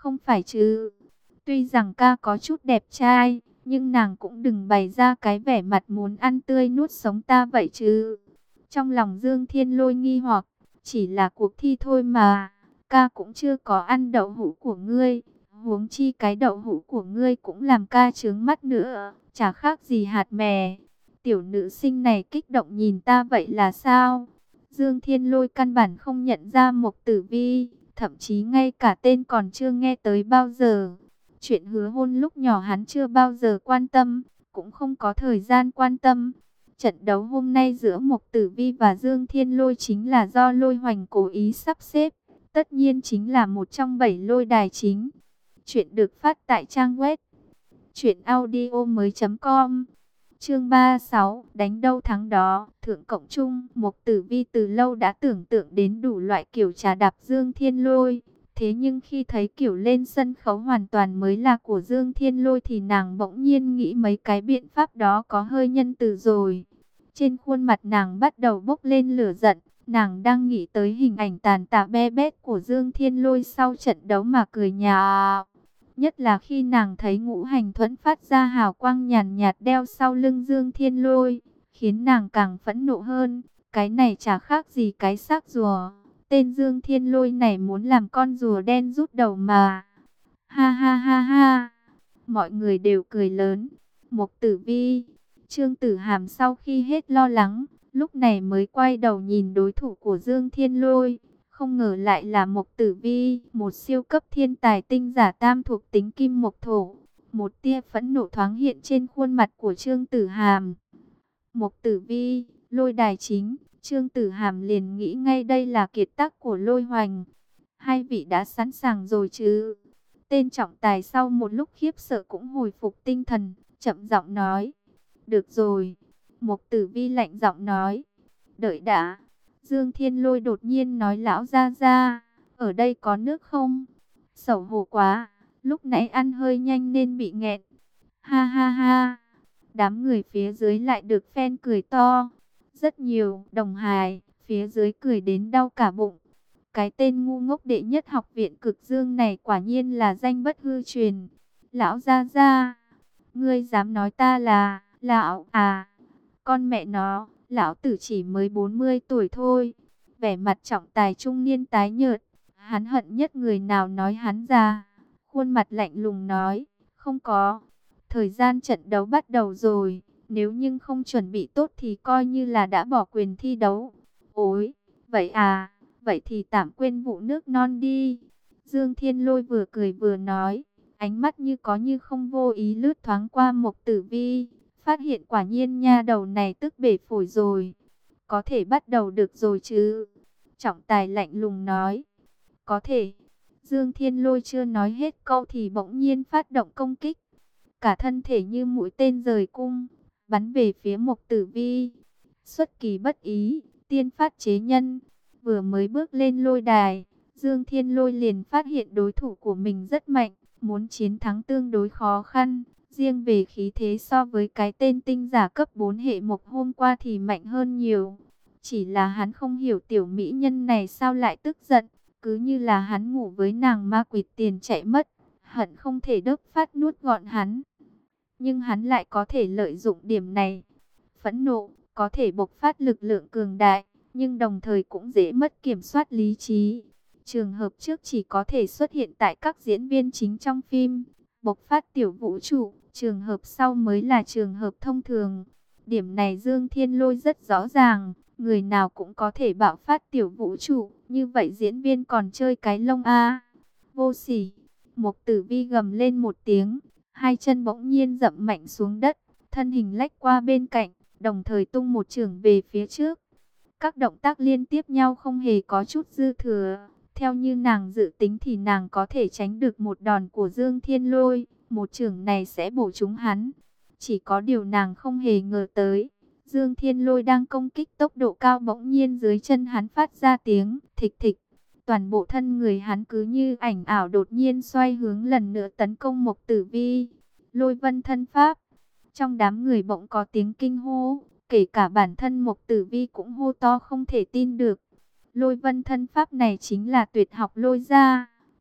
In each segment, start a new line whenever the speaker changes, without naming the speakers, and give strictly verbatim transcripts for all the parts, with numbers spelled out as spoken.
Không phải chứ? Tuy rằng ca có chút đẹp trai, nhưng nàng cũng đừng bày ra cái vẻ mặt muốn ăn tươi nuốt sống ta vậy chứ. Trong lòng Dương Thiên Lôi nghi hoặc, chỉ là cuộc thi thôi mà, ca cũng chưa có ăn đậu hũ của ngươi, huống chi cái đậu hũ của ngươi cũng làm ca chướng mắt nữa, chả khác gì hạt mè. Tiểu nữ sinh này kích động nhìn ta vậy là sao? Dương Thiên Lôi căn bản không nhận ra Mộc Tử Vi, thậm chí ngay cả tên còn chưa nghe tới bao giờ. Chuyện hứa hôn lúc nhỏ hắn chưa bao giờ quan tâm, cũng không có thời gian quan tâm. Trận đấu hôm nay giữa Mộc Tử Vi và Dương Thiên Lôi chính là do Lôi Hoành cố ý sắp xếp, tất nhiên chính là một trong bảy lôi đài chính. Chuyện được phát tại trang web truyện audio mới chấm com. Chương ba mươi sáu, đánh đâu thắng đó. Thượng Cộng Trung, Mộc Tử Vi từ lâu đã tưởng tượng đến đủ loại kiểu trà đạp Dương Thiên Lôi. Thế nhưng khi thấy kiểu lên sân khấu hoàn toàn mới là của Dương Thiên Lôi thì nàng bỗng nhiên nghĩ mấy cái biện pháp đó có hơi nhân từ rồi. Trên khuôn mặt nàng bắt đầu bốc lên lửa giận. Nàng đang nghĩ tới hình ảnh tàn tạ be bét của Dương Thiên Lôi sau trận đấu mà cười nhạo. Nhất là khi nàng thấy ngũ hành thuẫn phát ra hào quang nhàn nhạt đeo sau lưng Dương Thiên Lôi, khiến nàng càng phẫn nộ hơn. Cái này chả khác gì cái xác rùa. Tên Dương Thiên Lôi này muốn làm con rùa đen rút đầu mà. Ha ha ha ha. Mọi người đều cười lớn. Mộc Tử Vi, Trương Tử Hàm sau khi hết lo lắng, lúc này mới quay đầu nhìn đối thủ của Dương Thiên Lôi. Không ngờ lại là Mộc Tử Vi, một siêu cấp thiên tài tinh giả tam thuộc tính kim mộc thổ. Một tia phẫn nộ thoáng hiện trên khuôn mặt của Trương Tử Hàm. Mộc Tử Vi, lôi đài chính, Trương Tử Hàm liền nghĩ ngay đây là kiệt tác của Lôi Hoành. Hai vị đã sẵn sàng rồi chứ? Tên trọng tài sau một lúc khiếp sợ cũng hồi phục tinh thần, chậm giọng nói. Được rồi. Mộc Tử Vi lạnh giọng nói. Đợi đã. Dương Thiên Lôi đột nhiên nói lão gia gia, ở đây có nước không? Xấu hổ quá, lúc nãy ăn hơi nhanh nên bị nghẹn. Ha ha ha. Đám người phía dưới lại được phen cười to. Rất nhiều đồng hài, phía dưới cười đến đau cả bụng. Cái tên ngu ngốc đệ nhất học viện Cực Dương này quả nhiên là danh bất hư truyền. Lão gia gia, ngươi dám nói ta là lão à? Con mẹ nó, lão tử chỉ mới bốn mươi tuổi thôi. Vẻ mặt trọng tài trung niên tái nhợt, hắn hận nhất người nào nói hắn già. Khuôn mặt lạnh lùng nói, không có. Thời gian trận đấu bắt đầu rồi, nếu nhưng không chuẩn bị tốt thì coi như là đã bỏ quyền thi đấu. Ôi, vậy à, vậy thì tạm quên vụ nước non đi. Dương Thiên Lôi vừa cười vừa nói, ánh mắt như có như không vô ý lướt thoáng qua Mộc Tử Vi. Phát hiện quả nhiên nha đầu này tức bể phổi rồi. Có thể bắt đầu được rồi chứ? Trọng tài lạnh lùng nói. Có thể. Dương Thiên Lôi chưa nói hết câu thì bỗng nhiên phát động công kích. Cả thân thể như mũi tên rời cung, bắn về phía Mộc Tử Vi. Xuất kỳ bất ý, tiên phát chế nhân. Vừa mới bước lên lôi đài, Dương Thiên Lôi liền phát hiện đối thủ của mình rất mạnh, muốn chiến thắng tương đối khó khăn. Riêng về khí thế so với cái tên tinh giả cấp bốn hệ mộc hôm qua thì mạnh hơn nhiều. Chỉ là hắn không hiểu tiểu mỹ nhân này sao lại tức giận, cứ như là hắn ngủ với nàng ma quỷ tiền chạy mất, hận không thể đớp phát nuốt gọn hắn. Nhưng hắn lại có thể lợi dụng điểm này. Phẫn nộ, có thể bộc phát lực lượng cường đại, nhưng đồng thời cũng dễ mất kiểm soát lý trí. Trường hợp trước chỉ có thể xuất hiện tại các diễn viên chính trong phim, bộc phát tiểu vũ trụ. Trường hợp sau mới là trường hợp thông thường. Điểm này Dương Thiên Lôi rất rõ ràng. Người nào cũng có thể bạo phát tiểu vũ trụ. Như vậy diễn viên còn chơi cái lông a. Vô sỉ. Mộc Tử Vi gầm lên một tiếng. Hai chân bỗng nhiên dậm mạnh xuống đất. Thân hình lách qua bên cạnh. Đồng thời tung một chưởng về phía trước. Các động tác liên tiếp nhau không hề có chút dư thừa. Theo như nàng dự tính thì nàng có thể tránh được một đòn của Dương Thiên Lôi. Một chưởng này sẽ bổ trúng hắn. Chỉ có điều nàng không hề ngờ tới. Dương Thiên Lôi đang công kích tốc độ cao bỗng nhiên dưới chân hắn phát ra tiếng thịch thịch. Toàn bộ thân người hắn cứ như ảnh ảo đột nhiên xoay hướng lần nữa tấn công Mộc Tử Vi. Lôi vân thân pháp. Trong đám người bỗng có tiếng kinh hô. Kể cả bản thân Mộc Tử Vi cũng hô to không thể tin được. Lôi vân thân pháp này chính là tuyệt học lôi ra.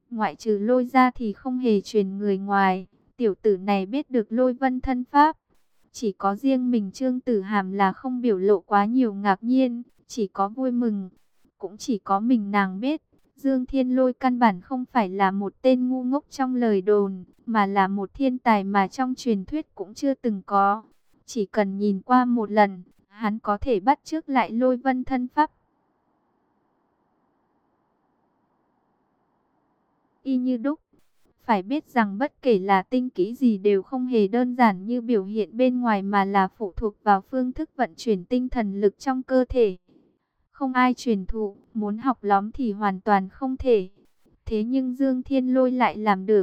ngoại trừ Lôi ra thì không hề truyền người ngoài. Tiểu tử này biết được Lôi Vân thân pháp. Chỉ có riêng mình Trương Tử Hàm là không biểu lộ quá nhiều ngạc nhiên, chỉ có vui mừng. Cũng chỉ có mình nàng biết, Dương Thiên Lôi căn bản không phải là một tên ngu ngốc trong lời đồn, mà là một thiên tài mà trong truyền thuyết cũng chưa từng có. Chỉ cần nhìn qua một lần, hắn có thể bắt chước lại Lôi Vân thân pháp. Y như đúc. Phải biết rằng bất kể là tinh kỹ gì đều không hề đơn giản như biểu hiện bên ngoài mà là phụ thuộc vào phương thức vận chuyển tinh thần lực trong cơ thể. Không ai truyền thụ, muốn học lóm thì hoàn toàn không thể. Thế nhưng Dương Thiên Lôi lại làm được.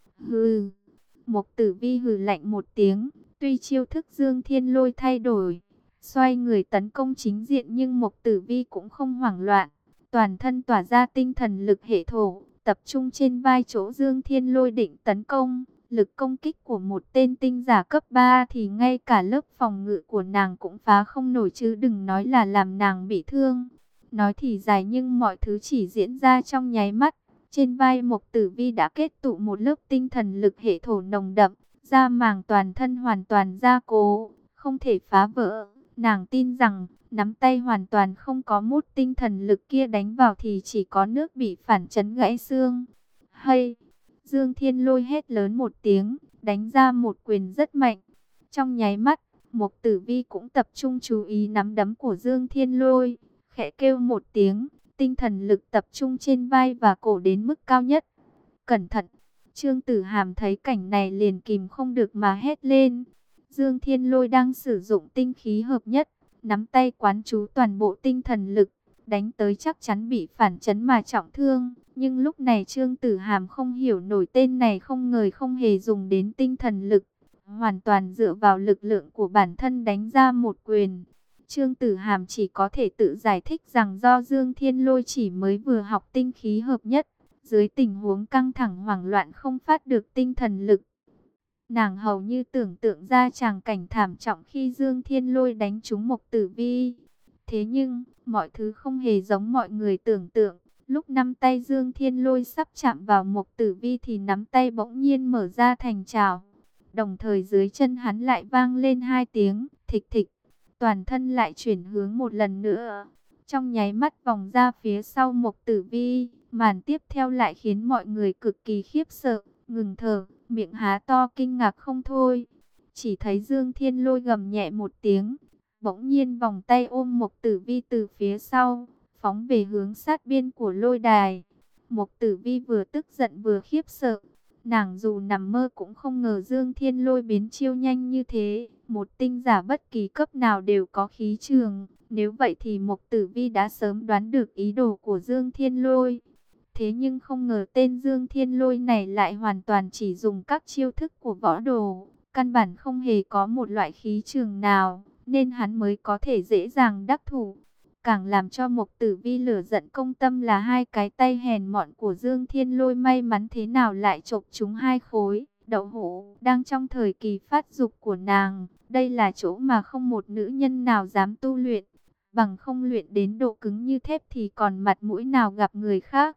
Hừ, Mộc Tử Vi hừ lạnh một tiếng, tuy chiêu thức Dương Thiên Lôi thay đổi, xoay người tấn công chính diện nhưng Mộc Tử Vi cũng không hoảng loạn, toàn thân tỏa ra tinh thần lực hệ thổ, tập trung trên vai chỗ Dương Thiên Lôi định tấn công. Lực công kích của một tên tinh giả cấp ba thì ngay cả lớp phòng ngự của nàng cũng phá không nổi chứ đừng nói là làm nàng bị thương. Nói thì dài nhưng mọi thứ chỉ diễn ra trong nháy mắt. Trên vai Mộc Tử Vi đã kết tụ một lớp tinh thần lực hệ thổ nồng đậm, da màng toàn thân hoàn toàn gia cố, không thể phá vỡ. Nàng tin rằng, nắm tay hoàn toàn không có một tinh thần lực kia đánh vào thì chỉ có nước bị phản chấn gãy xương. Hay! Dương Thiên Lôi hét lớn một tiếng, đánh ra một quyền rất mạnh. Trong nháy mắt, Mộc Tử Vi cũng tập trung chú ý nắm đấm của Dương Thiên Lôi, khẽ kêu một tiếng, tinh thần lực tập trung trên vai và cổ đến mức cao nhất. Cẩn thận! Trương Tử Hàm thấy cảnh này liền kìm không được mà hét lên. Dương Thiên Lôi đang sử dụng tinh khí hợp nhất, nắm tay quán chú toàn bộ tinh thần lực, đánh tới chắc chắn bị phản chấn mà trọng thương. Nhưng lúc này Trương Tử Hàm không hiểu nổi tên này không ngờ không hề dùng đến tinh thần lực, hoàn toàn dựa vào lực lượng của bản thân đánh ra một quyền. Trương Tử Hàm chỉ có thể tự giải thích rằng do Dương Thiên Lôi chỉ mới vừa học tinh khí hợp nhất, dưới tình huống căng thẳng hoảng loạn không phát được tinh thần lực. Nàng hầu như tưởng tượng ra tràng cảnh thảm trọng khi Dương Thiên Lôi đánh trúng Mộc Tử Vi. Thế nhưng, mọi thứ không hề giống mọi người tưởng tượng. Lúc nắm tay Dương Thiên Lôi sắp chạm vào Mộc Tử Vi thì nắm tay bỗng nhiên mở ra thành chảo. Đồng thời dưới chân hắn lại vang lên hai tiếng thịch thịch. Toàn thân lại chuyển hướng một lần nữa. Trong nháy mắt vòng ra phía sau Mộc Tử Vi, màn tiếp theo lại khiến mọi người cực kỳ khiếp sợ, ngừng thở, miệng há to kinh ngạc không thôi. Chỉ thấy Dương Thiên Lôi gầm nhẹ một tiếng, bỗng nhiên vòng tay ôm Mộc Tử Vi từ phía sau, phóng về hướng sát biên của lôi đài. Mộc Tử Vi vừa tức giận vừa khiếp sợ. Nàng dù nằm mơ cũng không ngờ Dương Thiên Lôi biến chiêu nhanh như thế. Một tinh giả bất kỳ cấp nào đều có khí trường. Nếu vậy thì Mộc Tử Vi đã sớm đoán được ý đồ của Dương Thiên Lôi. Thế nhưng không ngờ tên Dương Thiên Lôi này lại hoàn toàn chỉ dùng các chiêu thức của võ đồ. Căn bản không hề có một loại khí trường nào, nên hắn mới có thể dễ dàng đắc thủ. Càng làm cho Mộc Tử Vi lửa giận công tâm là hai cái tay hèn mọn của Dương Thiên Lôi may mắn thế nào lại chộp chúng hai khối đậu hũ đang trong thời kỳ phát dục của nàng. Đây là chỗ mà không một nữ nhân nào dám tu luyện, bằng không luyện đến độ cứng như thép thì còn mặt mũi nào gặp người khác.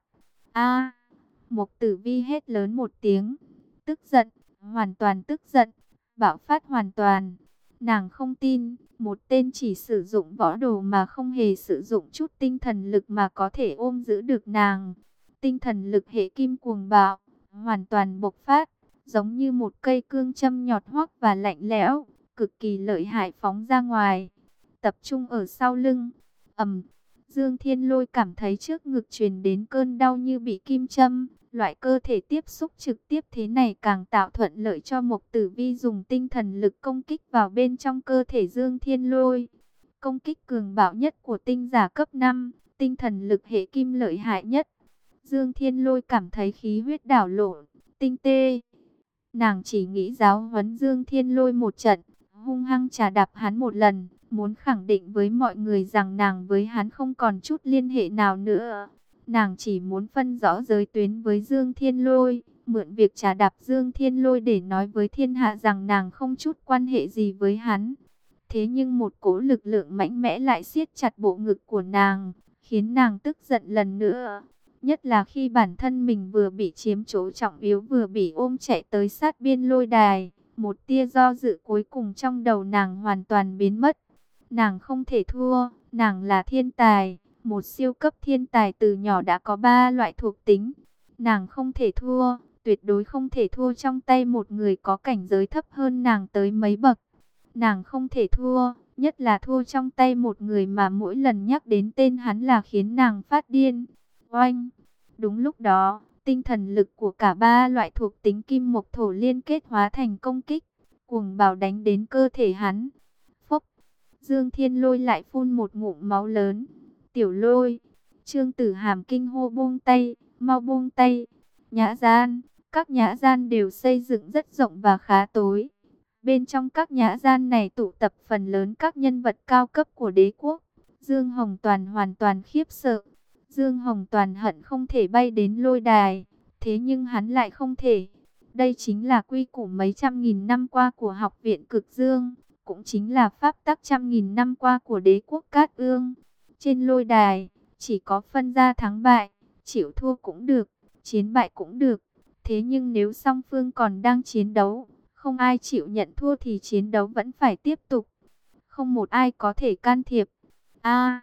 A! Mộc Tử Vi hét lớn một tiếng, tức giận, hoàn toàn tức giận, bạo phát hoàn toàn. Nàng không tin, một tên chỉ sử dụng võ đồ mà không hề sử dụng chút tinh thần lực mà có thể ôm giữ được nàng. Tinh thần lực hệ kim cuồng bạo, hoàn toàn bộc phát, giống như một cây cương châm nhọt hoắc và lạnh lẽo, cực kỳ lợi hại phóng ra ngoài, tập trung ở sau lưng. Ầm! Dương Thiên Lôi cảm thấy trước ngực truyền đến cơn đau như bị kim châm. Loại cơ thể tiếp xúc trực tiếp thế này càng tạo thuận lợi cho Mộc Tử Vi dùng tinh thần lực công kích vào bên trong cơ thể Dương Thiên Lôi. Công kích cường bạo nhất của tinh giả cấp năm, tinh thần lực hệ kim lợi hại nhất. Dương Thiên Lôi cảm thấy khí huyết đảo lộn, tinh tê. Nàng chỉ nghĩ giáo huấn Dương Thiên Lôi một trận, hung hăng trà đạp hắn một lần, muốn khẳng định với mọi người rằng nàng với hắn không còn chút liên hệ nào nữa. Nàng chỉ muốn phân rõ giới tuyến với Dương Thiên Lôi, mượn việc trà đạp Dương Thiên Lôi để nói với thiên hạ rằng nàng không chút quan hệ gì với hắn. Thế nhưng một cỗ lực lượng mạnh mẽ lại siết chặt bộ ngực của nàng, khiến nàng tức giận lần nữa. Nhất là khi bản thân mình vừa bị chiếm chỗ trọng yếu vừa bị ôm chạy tới sát biên lôi đài. Một tia do dự cuối cùng trong đầu nàng hoàn toàn biến mất. Nàng không thể thua, nàng là thiên tài, một siêu cấp thiên tài từ nhỏ đã có ba loại thuộc tính. Nàng không thể thua, tuyệt đối không thể thua trong tay một người có cảnh giới thấp hơn nàng tới mấy bậc. Nàng không thể thua, nhất là thua trong tay một người mà mỗi lần nhắc đến tên hắn là khiến nàng phát điên. Oanh! Đúng lúc đó, tinh thần lực của cả ba loại thuộc tính kim mộc thổ liên kết hóa thành công kích, cuồng bạo đánh đến cơ thể hắn. Phốc! Dương Thiên Lôi lại phun một ngụm máu lớn. Tiểu Lôi! Trương Tử Hàm kinh hô buông tay, mau buông tay. Nhã gian, các nhã gian đều xây dựng rất rộng và khá tối. Bên trong các nhã gian này tụ tập phần lớn các nhân vật cao cấp của đế quốc. Dương Hồng Toàn hoàn toàn khiếp sợ. Dương Hồng Toàn hận không thể bay đến lôi đài, thế nhưng hắn lại không thể. Đây chính là quy củ mấy trăm nghìn năm qua của học viện Cực Dương, cũng chính là pháp tắc trăm nghìn năm qua của đế quốc Cát Ương. Trên lôi đài, chỉ có phân ra thắng bại, chịu thua cũng được, chiến bại cũng được. Thế nhưng nếu song phương còn đang chiến đấu, không ai chịu nhận thua thì chiến đấu vẫn phải tiếp tục. Không một ai có thể can thiệp. A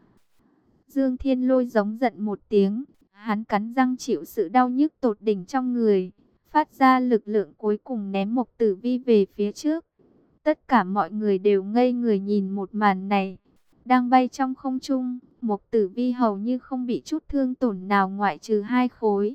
Dương Thiên Lôi giống giận một tiếng, hắn cắn răng chịu sự đau nhức tột đỉnh trong người, phát ra lực lượng cuối cùng ném Mộc Tử Vi về phía trước. Tất cả mọi người đều ngây người nhìn một màn này. Đang bay trong không trung, Mộc Tử Vi hầu như không bị chút thương tổn nào ngoại trừ hai khối.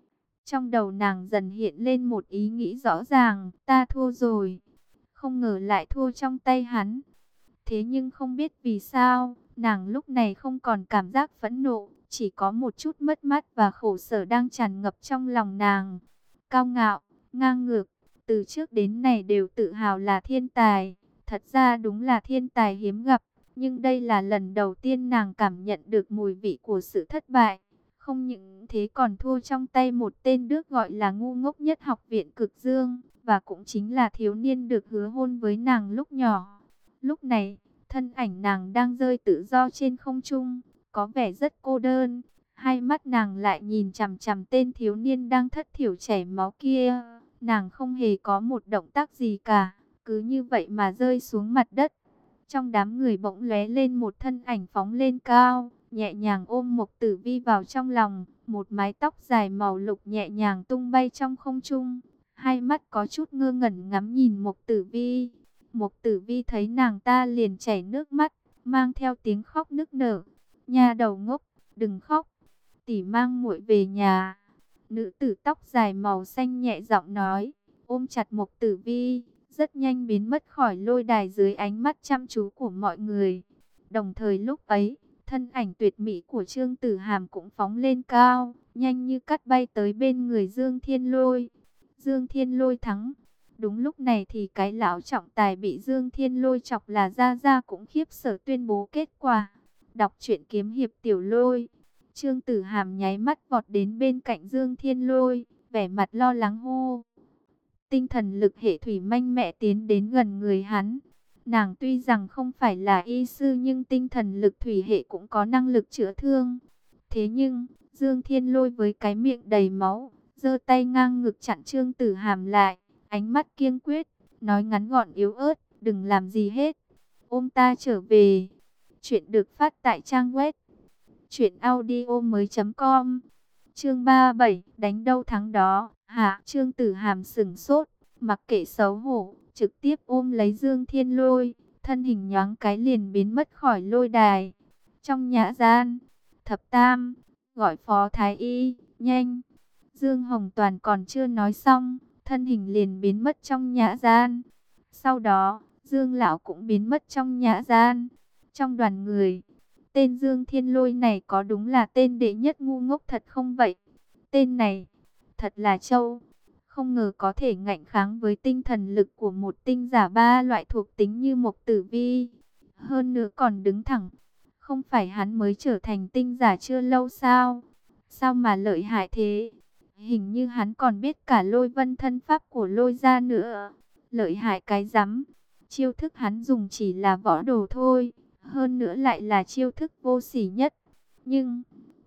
Trong đầu nàng dần hiện lên một ý nghĩ rõ ràng, ta thua rồi. Không ngờ lại thua trong tay hắn. Thế nhưng không biết vì sao, nàng lúc này không còn cảm giác phẫn nộ, chỉ có một chút mất mát và khổ sở đang tràn ngập trong lòng nàng. Cao ngạo, ngang ngược, từ trước đến nay đều tự hào là thiên tài, thật ra đúng là thiên tài hiếm gặp, nhưng đây là lần đầu tiên nàng cảm nhận được mùi vị của sự thất bại. Không những thế còn thua trong tay một tên được gọi là ngu ngốc nhất học viện Cực Dương, và cũng chính là thiếu niên được hứa hôn với nàng lúc nhỏ. Lúc này, thân ảnh nàng đang rơi tự do trên không trung, có vẻ rất cô đơn. Hai mắt nàng lại nhìn chằm chằm tên thiếu niên đang thất thiểu chảy máu kia. Nàng không hề có một động tác gì cả, cứ như vậy mà rơi xuống mặt đất. Trong đám người bỗng lóe lên một thân ảnh phóng lên cao, nhẹ nhàng ôm Mộc Tử Vi vào trong lòng. Một mái tóc dài màu lục nhẹ nhàng tung bay trong không trung. Hai mắt có chút ngơ ngẩn ngắm nhìn Mộc Tử Vi. Mộc Tử Vi thấy nàng ta liền chảy nước mắt, mang theo tiếng khóc nức nở. Nha đầu ngốc, đừng khóc, tỷ mang muội về nhà. Nữ tử tóc dài màu xanh nhẹ giọng nói, ôm chặt Mộc Tử Vi, rất nhanh biến mất khỏi lôi đài dưới ánh mắt chăm chú của mọi người. Đồng thời lúc ấy, thân ảnh tuyệt mỹ của Trương Tử Hàm cũng phóng lên cao, nhanh như cắt bay tới bên người Dương Thiên Lôi. Dương Thiên Lôi thắng. Đúng lúc này thì cái lão trọng tài bị Dương Thiên Lôi chọc là Gia Gia cũng khiếp sợ tuyên bố kết quả. Đọc truyện kiếm hiệp Tiểu Lôi. Trương Tử Hàm nháy mắt vọt đến bên cạnh Dương Thiên Lôi, vẻ mặt lo lắng hô. Tinh thần lực hệ thủy manh mẽ tiến đến gần người hắn. Nàng tuy rằng không phải là y sư nhưng tinh thần lực thủy hệ cũng có năng lực chữa thương. Thế nhưng, Dương Thiên Lôi với cái miệng đầy máu, giơ tay ngang ngực chặn Trương Tử Hàm lại. Ánh mắt kiên quyết, nói ngắn gọn yếu ớt, đừng làm gì hết. Ôm ta trở về. Chuyện được phát tại trang web truyện audio mới chấm com. Chương ba mươi bảy, đánh đâu thắng đó. Hạ, Trương Tử Hàm sững sốt, mặc kệ xấu hổ, trực tiếp ôm lấy Dương Thiên Lôi, thân hình nhoáng cái liền biến mất khỏi lôi đài. Trong nhã gian, Thập Tam gọi Phó Thái Y, nhanh. Dương Hồng Toàn còn chưa nói xong, thân hình liền biến mất trong nhã gian. Sau đó, Dương lão cũng biến mất trong nhã gian. Trong đoàn người, tên Dương Thiên Lôi này có đúng là tên đệ nhất ngu ngốc thật không vậy? Tên này, thật là trâu. Không ngờ có thể ngạnh kháng với tinh thần lực của một tinh giả ba loại thuộc tính như Mộc Tử Vi. Hơn nữa còn đứng thẳng. Không phải hắn mới trở thành tinh giả chưa lâu sao? Sao mà lợi hại thế? Hình như hắn còn biết cả Lôi Vân thân pháp của Lôi gia nữa. Lợi hại cái rắm. Chiêu thức hắn dùng chỉ là võ đồ thôi. Hơn nữa lại là chiêu thức vô sỉ nhất. Nhưng,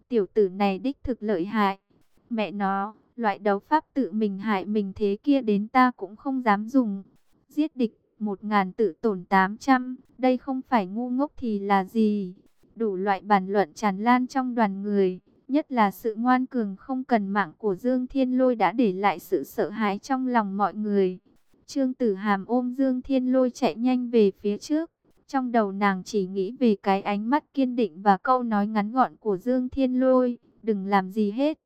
tiểu tử này đích thực lợi hại. Mẹ nó, loại đấu pháp tự mình hại mình thế kia đến ta cũng không dám dùng. Giết địch, một ngàn tự tổn tám trăm, đây không phải ngu ngốc thì là gì? Đủ loại bàn luận tràn lan trong đoàn người, nhất là sự ngoan cường không cần mạng của Dương Thiên Lôi đã để lại sự sợ hãi trong lòng mọi người. Trương Tử Hàm ôm Dương Thiên Lôi chạy nhanh về phía trước. Trong đầu nàng chỉ nghĩ về cái ánh mắt kiên định và câu nói ngắn gọn của Dương Thiên Lôi, đừng làm gì hết.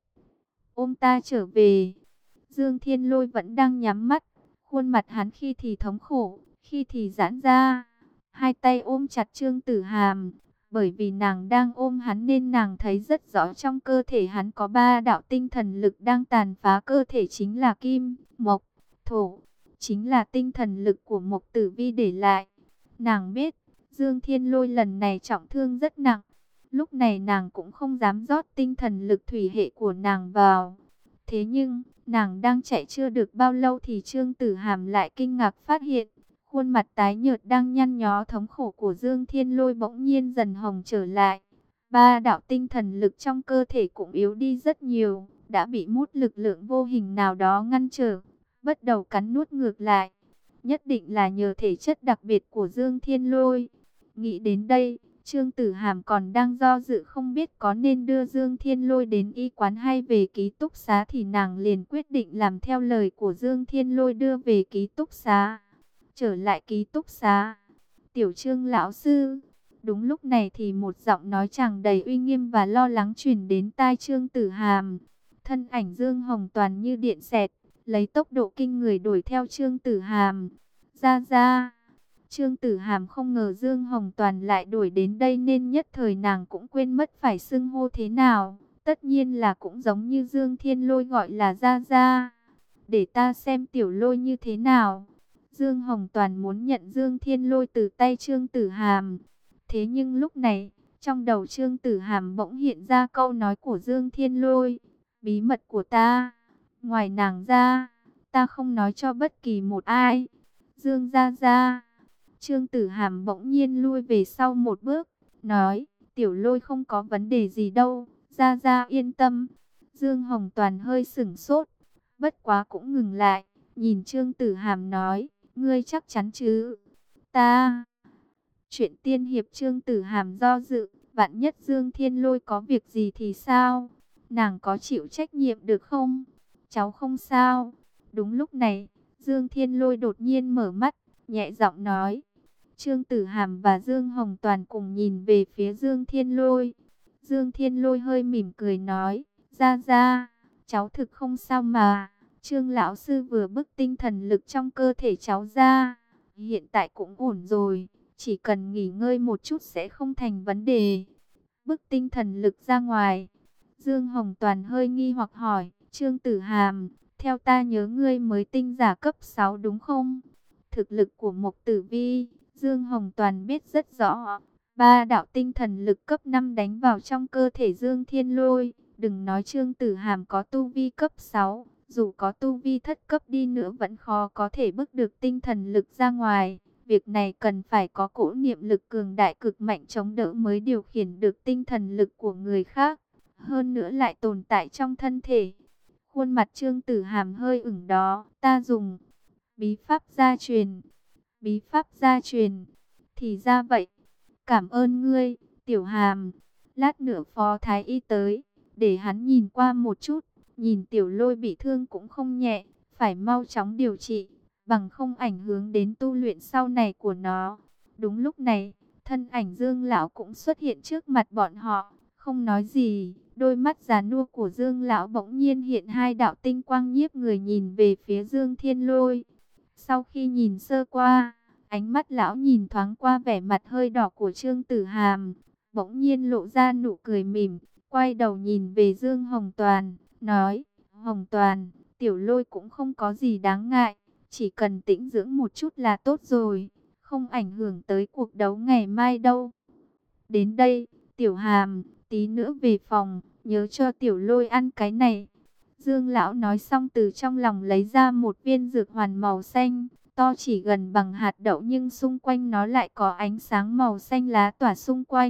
Ôm ta trở về. Dương Thiên Lôi vẫn đang nhắm mắt, khuôn mặt hắn khi thì thống khổ, khi thì giãn ra. Hai tay ôm chặt Trương Tử Hàm, bởi vì nàng đang ôm hắn nên nàng thấy rất rõ trong cơ thể hắn có ba đạo tinh thần lực đang tàn phá cơ thể, chính là kim, mộc, thổ, chính là tinh thần lực của Mộc Tử Vi để lại. Nàng biết, Dương Thiên Lôi lần này trọng thương rất nặng. Lúc này nàng cũng không dám rót tinh thần lực thủy hệ của nàng vào. Thế nhưng, nàng đang chạy chưa được bao lâu thì Trương Tử Hàm lại kinh ngạc phát hiện, khuôn mặt tái nhợt đang nhăn nhó thống khổ của Dương Thiên Lôi bỗng nhiên dần hồng trở lại. Ba đạo tinh thần lực trong cơ thể cũng yếu đi rất nhiều, đã bị một lực lượng vô hình nào đó ngăn trở, bắt đầu cắn nuốt ngược lại. Nhất định là nhờ thể chất đặc biệt của Dương Thiên Lôi. Nghĩ đến đây, Trương Tử Hàm còn đang do dự không biết có nên đưa Dương Thiên Lôi đến y quán hay về ký túc xá thì nàng liền quyết định làm theo lời của Dương Thiên Lôi đưa về ký túc xá. Trở lại ký túc xá, tiểu Trương lão sư. Đúng lúc này thì một giọng nói tràn đầy uy nghiêm và lo lắng truyền đến tai Trương Tử Hàm. Thân ảnh Dương Hồng Toàn như điện xẹt, lấy tốc độ kinh người đuổi theo Trương Tử Hàm. Ra ra, Trương Tử Hàm không ngờ Dương Hồng Toàn lại đuổi đến đây nên nhất thời nàng cũng quên mất phải xưng hô thế nào. Tất nhiên là cũng giống như Dương Thiên Lôi gọi là ra ra. Để ta xem tiểu Lôi như thế nào. Dương Hồng Toàn muốn nhận Dương Thiên Lôi từ tay Trương Tử Hàm. Thế nhưng lúc này, trong đầu Trương Tử Hàm bỗng hiện ra câu nói của Dương Thiên Lôi. Bí mật của ta, ngoài nàng ra, ta không nói cho bất kỳ một ai. Dương ra ra. Trương Tử Hàm bỗng nhiên lui về sau một bước, nói, tiểu Lôi không có vấn đề gì đâu, ra ra yên tâm. Dương Hồng Toàn hơi sửng sốt, bất quá cũng ngừng lại, nhìn Trương Tử Hàm nói, ngươi chắc chắn chứ? Ta... Chuyện tiên hiệp. Trương Tử Hàm do dự, vạn nhất Dương Thiên Lôi có việc gì thì sao? Nàng có chịu trách nhiệm được không? Cháu không sao. Đúng lúc này, Dương Thiên Lôi đột nhiên mở mắt, nhẹ giọng nói. Trương Tử Hàm và Dương Hồng Toàn cùng nhìn về phía Dương Thiên Lôi. Dương Thiên Lôi hơi mỉm cười nói, ra ra, cháu thực không sao mà. Trương lão sư vừa bức tinh thần lực trong cơ thể cháu ra, hiện tại cũng ổn rồi, chỉ cần nghỉ ngơi một chút sẽ không thành vấn đề. Bức tinh thần lực ra ngoài. Dương Hồng Toàn hơi nghi hoặc hỏi, Trương Tử Hàm, theo ta nhớ ngươi mới tinh giả cấp sáu đúng không? Thực lực của Mộc Tử Vi, Dương Hồng Toàn biết rất rõ. Ba đạo tinh thần lực cấp năm đánh vào trong cơ thể Dương Thiên Lôi. Đừng nói Trương Tử Hàm có tu vi cấp sáu, dù có tu vi thất cấp đi nữa vẫn khó có thể bức được tinh thần lực ra ngoài. Việc này cần phải có cổ niệm lực cường đại cực mạnh chống đỡ mới điều khiển được tinh thần lực của người khác. Hơn nữa lại tồn tại trong thân thể. Khuôn mặt Trương Tử Hàm hơi ửng đó, ta dùng bí pháp gia truyền. Bí pháp gia truyền. Thì ra vậy. Cảm ơn ngươi, Tiểu Hàm. Lát nữa phó thái y tới, để hắn nhìn qua một chút. Nhìn Tiểu Lôi bị thương cũng không nhẹ, phải mau chóng điều trị, bằng không ảnh hưởng đến tu luyện sau này của nó. Đúng lúc này, thân ảnh Dương lão cũng xuất hiện trước mặt bọn họ, không nói gì. Đôi mắt già nua của Dương lão bỗng nhiên hiện hai đạo tinh quang nhiếp người nhìn về phía Dương Thiên Lôi. Sau khi nhìn sơ qua, ánh mắt lão nhìn thoáng qua vẻ mặt hơi đỏ của Trương Tử Hàm, bỗng nhiên lộ ra nụ cười mỉm, quay đầu nhìn về Dương Hồng Toàn, nói, Hồng Toàn, Tiểu Lôi cũng không có gì đáng ngại, chỉ cần tĩnh dưỡng một chút là tốt rồi, không ảnh hưởng tới cuộc đấu ngày mai đâu. Đến đây, Tiểu Hàm, tí nữa về phòng, nhớ cho Tiểu Lôi ăn cái này. Dương lão nói xong từ trong lòng lấy ra một viên dược hoàn màu xanh, to chỉ gần bằng hạt đậu nhưng xung quanh nó lại có ánh sáng màu xanh lá tỏa xung quanh. Từ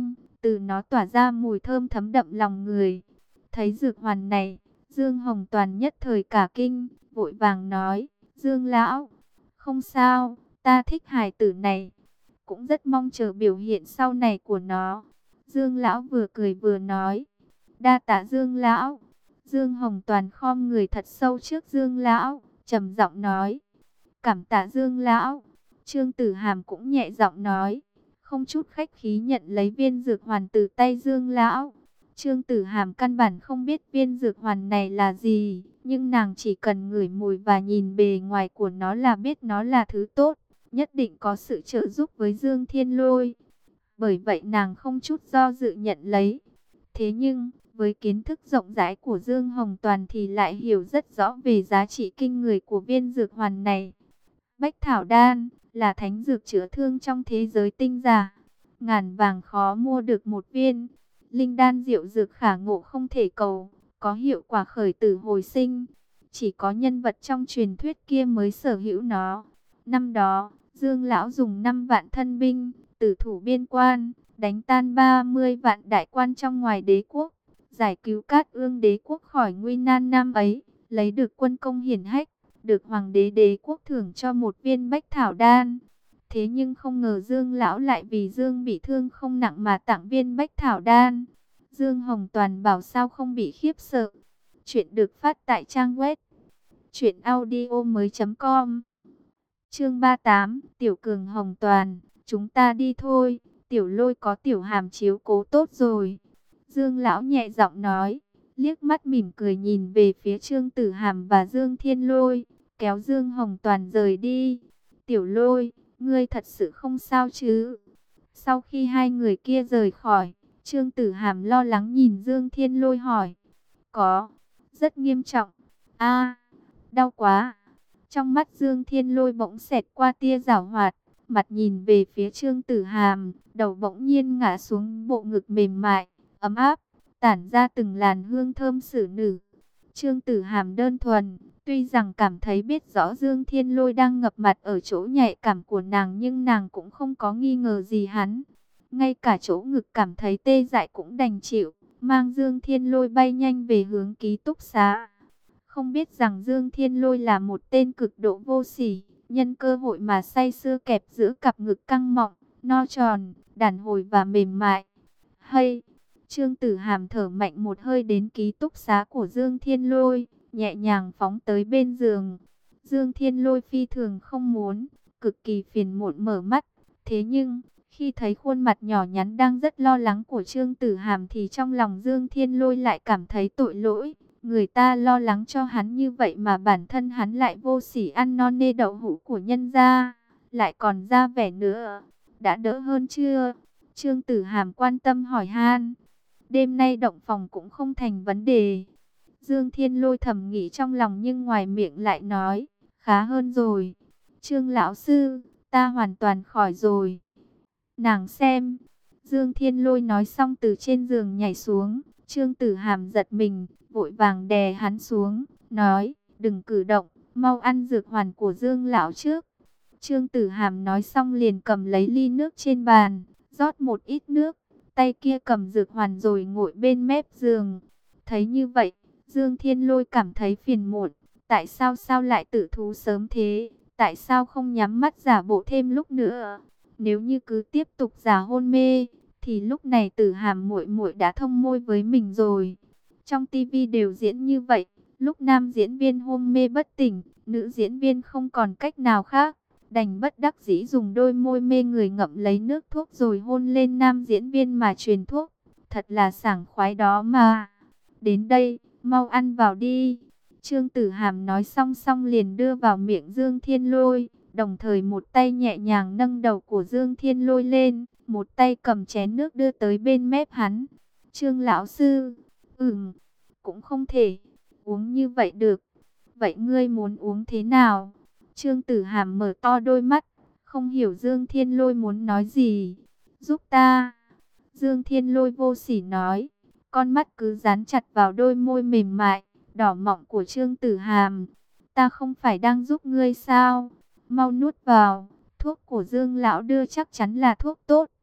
từ nó tỏa ra mùi thơm thấm đậm lòng người. Thấy dược hoàn này, Dương Hồng Toàn nhất thời cả kinh, vội vàng nói, Dương lão, không sao, ta thích hài tử này, cũng rất mong chờ biểu hiện sau này của nó. Dương lão vừa cười vừa nói, đa tạ Dương lão. Dương Hồng Toàn khom người thật sâu trước Dương lão, trầm giọng nói, cảm tạ Dương lão. Trương Tử Hàm cũng nhẹ giọng nói, không chút khách khí nhận lấy viên dược hoàn từ tay Dương lão. Trương Tử Hàm căn bản không biết viên dược hoàn này là gì, nhưng nàng chỉ cần ngửi mùi và nhìn bề ngoài của nó là biết nó là thứ tốt, nhất định có sự trợ giúp với Dương Thiên Lôi. Bởi vậy nàng không chút do dự nhận lấy. Thế nhưng, với kiến thức rộng rãi của Dương Hồng Toàn thì lại hiểu rất rõ về giá trị kinh người của viên dược hoàn này. Bách Thảo Đan là thánh dược chữa thương trong thế giới tinh giả, ngàn vàng khó mua được một viên. Linh đan diệu dược khả ngộ không thể cầu, có hiệu quả khởi tử hồi sinh. Chỉ có nhân vật trong truyền thuyết kia mới sở hữu nó. Năm đó, Dương lão dùng năm vạn thân binh, tử thủ biên quan, đánh tan ba mươi vạn đại quan trong ngoài đế quốc, giải cứu Cát Ương đế quốc khỏi nguy nan năm ấy, lấy được quân công hiển hách, được hoàng đế đế quốc thưởng cho một viên Bách Thảo Đan. Thế nhưng không ngờ Dương lão lại vì Dương bị thương không nặng mà tặng viên Bách Thảo Đan. Dương Hồng Toàn bảo sao không bị khiếp sợ. Chuyện được phát tại trang web truyện audio mới chấm com. Chương ba mươi tám, Tiểu Cường Hồng Toàn, chúng ta đi thôi, Tiểu Lôi có Tiểu Hàm chiếu cố tốt rồi. Dương lão nhẹ giọng nói, liếc mắt mỉm cười nhìn về phía Trương Tử Hàm và Dương Thiên Lôi, kéo Dương Hồng Toàn rời đi. Tiểu Lôi, ngươi thật sự không sao chứ? Sau khi hai người kia rời khỏi, Trương Tử Hàm lo lắng nhìn Dương Thiên Lôi hỏi. Có, rất nghiêm trọng. A, đau quá. Trong mắt Dương Thiên Lôi bỗng xẹt qua tia giảo hoạt, mặt nhìn về phía Trương Tử Hàm, đầu bỗng nhiên ngã xuống bộ ngực mềm mại, ấm áp, tản ra từng làn hương thơm xử nữ. Trương Tử Hàm đơn thuần, tuy rằng cảm thấy biết rõ Dương Thiên Lôi đang ngập mặt ở chỗ nhạy cảm của nàng, nhưng nàng cũng không có nghi ngờ gì hắn. Ngay cả chỗ ngực cảm thấy tê dại cũng đành chịu, mang Dương Thiên Lôi bay nhanh về hướng ký túc xá. Không biết rằng Dương Thiên Lôi là một tên cực độ vô sỉ, nhân cơ hội mà say sưa kẹp giữa cặp ngực căng mọng, no tròn, đàn hồi và mềm mại. Hay, Trương Tử Hàm thở mạnh một hơi đến ký túc xá của Dương Thiên Lôi, nhẹ nhàng phóng tới bên giường. Dương Thiên Lôi phi thường không muốn, cực kỳ phiền muộn mở mắt. Thế nhưng, khi thấy khuôn mặt nhỏ nhắn đang rất lo lắng của Trương Tử Hàm thì trong lòng Dương Thiên Lôi lại cảm thấy tội lỗi. Người ta lo lắng cho hắn như vậy mà bản thân hắn lại vô sỉ ăn non nê đậu hũ của nhân gia, lại còn ra vẻ nữa. Đã đỡ hơn chưa? Trương Tử Hàm quan tâm hỏi han. Đêm nay động phòng cũng không thành vấn đề. Dương Thiên Lôi thầm nghĩ trong lòng nhưng ngoài miệng lại nói, khá hơn rồi. Trương lão sư, ta hoàn toàn khỏi rồi. Nàng xem. Dương Thiên Lôi nói xong từ trên giường nhảy xuống. Trương Tử Hàm giật mình, vội vàng đè hắn xuống, nói, đừng cử động, mau ăn dược hoàn của Dương lão trước. Trương Tử Hàm nói xong liền cầm lấy ly nước trên bàn, rót một ít nước, tay kia cầm dược hoàn rồi ngồi bên mép giường. Thấy như vậy, Dương Thiên Lôi cảm thấy phiền muộn, tại sao sao lại tự thú sớm thế, tại sao không nhắm mắt giả bộ thêm lúc nữa? Nếu như cứ tiếp tục giả hôn mê, thì lúc này Tử Hàm muội muội đã thông môi với mình rồi. Trong tivi đều diễn như vậy, lúc nam diễn viên hôn mê bất tỉnh, nữ diễn viên không còn cách nào khác, đành bất đắc dĩ dùng đôi môi mê người ngậm lấy nước thuốc rồi hôn lên nam diễn viên mà truyền thuốc. Thật là sảng khoái đó mà. Đến đây, mau ăn vào đi. Trương Tử Hàm nói xong xong liền đưa vào miệng Dương Thiên Lôi, đồng thời một tay nhẹ nhàng nâng đầu của Dương Thiên Lôi lên, một tay cầm chén nước đưa tới bên mép hắn. Trương lão sư, ừm, cũng không thể uống như vậy được. Vậy ngươi muốn uống thế nào? Trương Tử Hàm mở to đôi mắt, không hiểu Dương Thiên Lôi muốn nói gì. Giúp ta. Dương Thiên Lôi vô sỉ nói, con mắt cứ dán chặt vào đôi môi mềm mại, đỏ mọng của Trương Tử Hàm. Ta không phải đang giúp ngươi sao? Mau nuốt vào, thuốc của Dương lão đưa chắc chắn là thuốc tốt.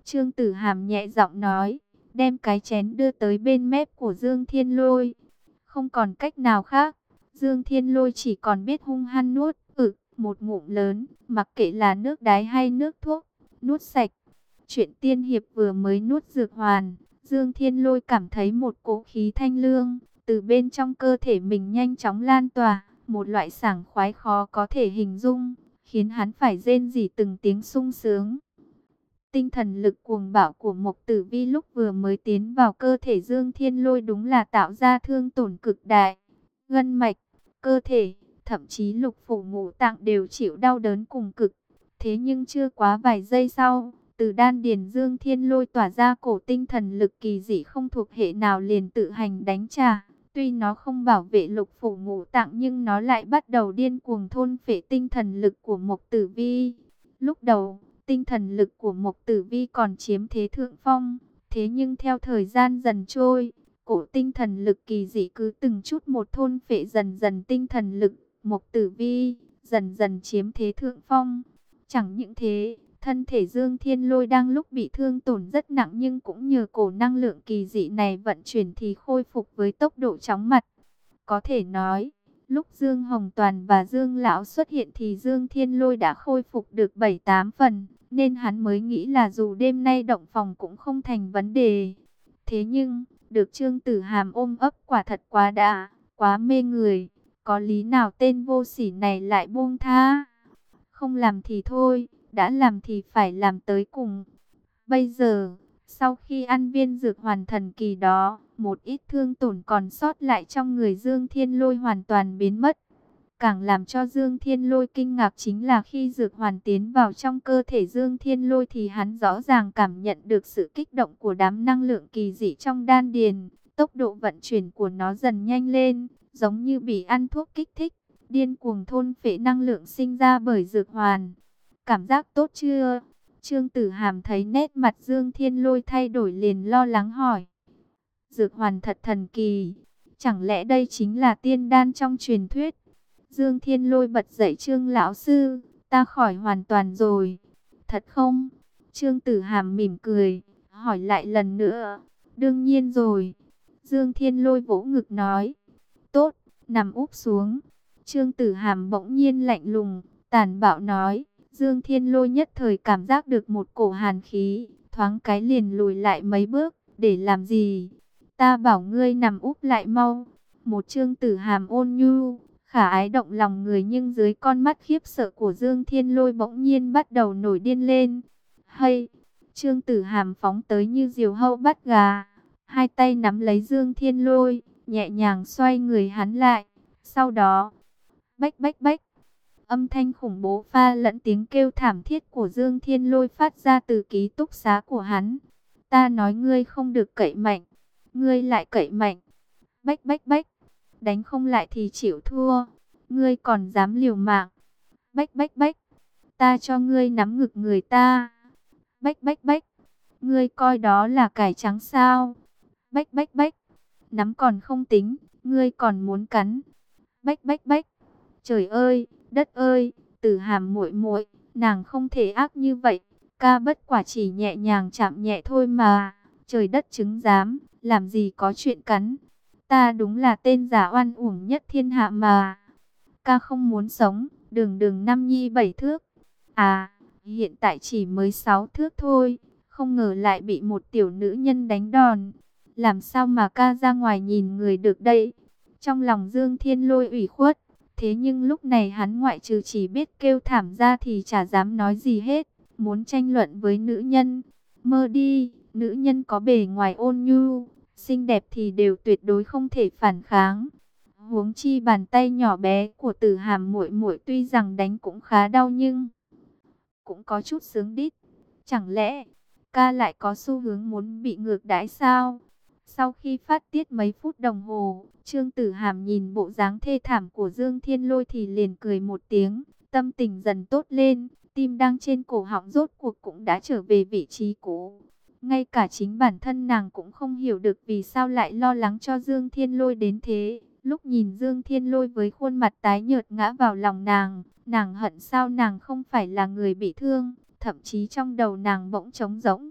Trương Tử Hàm nhẹ giọng nói, đem cái chén đưa tới bên mép của Dương Thiên Lôi. Không còn cách nào khác, Dương Thiên Lôi chỉ còn biết hung hăng nuốt, ực, một ngụm lớn, mặc kệ là nước đái hay nước thuốc, nuốt sạch. Chuyện tiên hiệp vừa mới nuốt dược hoàn, Dương Thiên Lôi cảm thấy một cỗ khí thanh lương, từ bên trong cơ thể mình nhanh chóng lan tỏa, một loại sảng khoái khó có thể hình dung, khiến hắn phải rên rỉ từng tiếng sung sướng. Tinh thần lực cuồng bạo của Mộc Tử Vi lúc vừa mới tiến vào cơ thể Dương Thiên Lôi đúng là tạo ra thương tổn cực đại. Gân mạch, cơ thể, thậm chí lục phủ ngũ tạng đều chịu đau đớn cùng cực. Thế nhưng chưa quá vài giây sau, từ đan điền Dương Thiên Lôi tỏa ra cổ tinh thần lực kỳ dị không thuộc hệ nào liền tự hành đánh trả. Tuy nó không bảo vệ lục phủ ngũ tạng nhưng nó lại bắt đầu điên cuồng thôn phệ tinh thần lực của Mộc Tử Vi. Lúc đầu, tinh thần lực của Mộc Tử Vi còn chiếm thế thượng phong, thế nhưng theo thời gian dần trôi, cổ tinh thần lực kỳ dị cứ từng chút một thôn phệ dần dần tinh thần lực, Mộc Tử Vi dần dần chiếm thế thượng phong. Chẳng những thế, thân thể Dương Thiên Lôi đang lúc bị thương tổn rất nặng nhưng cũng nhờ cổ năng lượng kỳ dị này vận chuyển thì khôi phục với tốc độ chóng mặt. Có thể nói, lúc Dương Hồng Toàn và Dương Lão xuất hiện thì Dương Thiên Lôi đã khôi phục được bảy tám phần, nên hắn mới nghĩ là dù đêm nay động phòng cũng không thành vấn đề. Thế nhưng, được Trương Tử Hàm ôm ấp quả thật quá đã, quá mê người, có lý nào tên vô sỉ này lại buông tha? Không làm thì thôi, đã làm thì phải làm tới cùng. Bây giờ, sau khi ăn viên dược hoàn thần kỳ đó, một ít thương tổn còn sót lại trong người Dương Thiên Lôi hoàn toàn biến mất. Càng làm cho Dương Thiên Lôi kinh ngạc chính là khi dược hoàn tiến vào trong cơ thể Dương Thiên Lôi thì hắn rõ ràng cảm nhận được sự kích động của đám năng lượng kỳ dị trong đan điền. Tốc độ vận chuyển của nó dần nhanh lên, giống như bị ăn thuốc kích thích, điên cuồng thôn phệ năng lượng sinh ra bởi dược hoàn. Cảm giác tốt chưa? Trương Tử Hàm thấy nét mặt Dương Thiên Lôi thay đổi liền lo lắng hỏi. Dược hoàn thật thần kỳ, chẳng lẽ đây chính là tiên đan trong truyền thuyết? Dương Thiên Lôi bật dậy, Trương lão sư, ta khỏi hoàn toàn rồi. Thật không? Trương Tử Hàm mỉm cười, hỏi lại lần nữa. Đương nhiên rồi. Dương Thiên Lôi vỗ ngực nói. Tốt, nằm úp xuống. Trương Tử Hàm bỗng nhiên lạnh lùng, tàn bạo nói. Dương Thiên Lôi nhất thời cảm giác được một cổ hàn khí, thoáng cái liền lùi lại mấy bước. Để làm gì? Ta bảo ngươi nằm úp lại mau. Một Trương Tử Hàm ôn nhu, khả ái động lòng người, nhưng dưới con mắt khiếp sợ của Dương Thiên Lôi bỗng nhiên bắt đầu nổi điên lên. Hay! Trương Tử Hàm phóng tới như diều hâu bắt gà, hai tay nắm lấy Dương Thiên Lôi, nhẹ nhàng xoay người hắn lại. Sau đó, bách bách bách, âm thanh khủng bố pha lẫn tiếng kêu thảm thiết của Dương Thiên Lôi phát ra từ ký túc xá của hắn. Ta nói ngươi không được cậy mạnh, ngươi lại cậy mạnh. Bách bách bách, đánh không lại thì chịu thua, ngươi còn dám liều mạng. Bách bách bách, ta cho ngươi nắm ngực người ta. Bách bách bách, ngươi coi đó là cải trắng sao? Bách bách bách, nắm còn không tính, ngươi còn muốn cắn. Bách bách bách, trời ơi, đất ơi, Tử Hàm muội muội, nàng không thể ác như vậy, ca bất quả chỉ nhẹ nhàng chạm nhẹ thôi mà, trời đất chứng giám, làm gì có chuyện cắn. Ta đúng là tên giả oan uổng nhất thiên hạ mà. Ca không muốn sống, đường đường năm nhi bảy thước. À, hiện tại chỉ mới sáu thước thôi, không ngờ lại bị một tiểu nữ nhân đánh đòn. Làm sao mà ca ra ngoài nhìn người được đây? Trong lòng Dương Thiên Lôi ủy khuất, thế nhưng lúc này hắn ngoại trừ chỉ biết kêu thảm ra thì chả dám nói gì hết. Muốn tranh luận với nữ nhân, mơ đi, nữ nhân có bề ngoài ôn nhu, xinh đẹp thì đều tuyệt đối không thể phản kháng. Huống chi bàn tay nhỏ bé của Tử Hàm muội muội tuy rằng đánh cũng khá đau nhưng cũng có chút sướng đít. Chẳng lẽ ca lại có xu hướng muốn bị ngược đãi sao? Sau khi phát tiết mấy phút đồng hồ, Trương Tử Hàm nhìn bộ dáng thê thảm của Dương Thiên Lôi thì liền cười một tiếng, tâm tình dần tốt lên, tim đang trên cổ họng rốt cuộc cũng đã trở về vị trí cũ. Ngay cả chính bản thân nàng cũng không hiểu được vì sao lại lo lắng cho Dương Thiên Lôi đến thế. Lúc nhìn Dương Thiên Lôi với khuôn mặt tái nhợt ngã vào lòng nàng, nàng hận sao nàng không phải là người bị thương, thậm chí trong đầu nàng bỗng trống rỗng.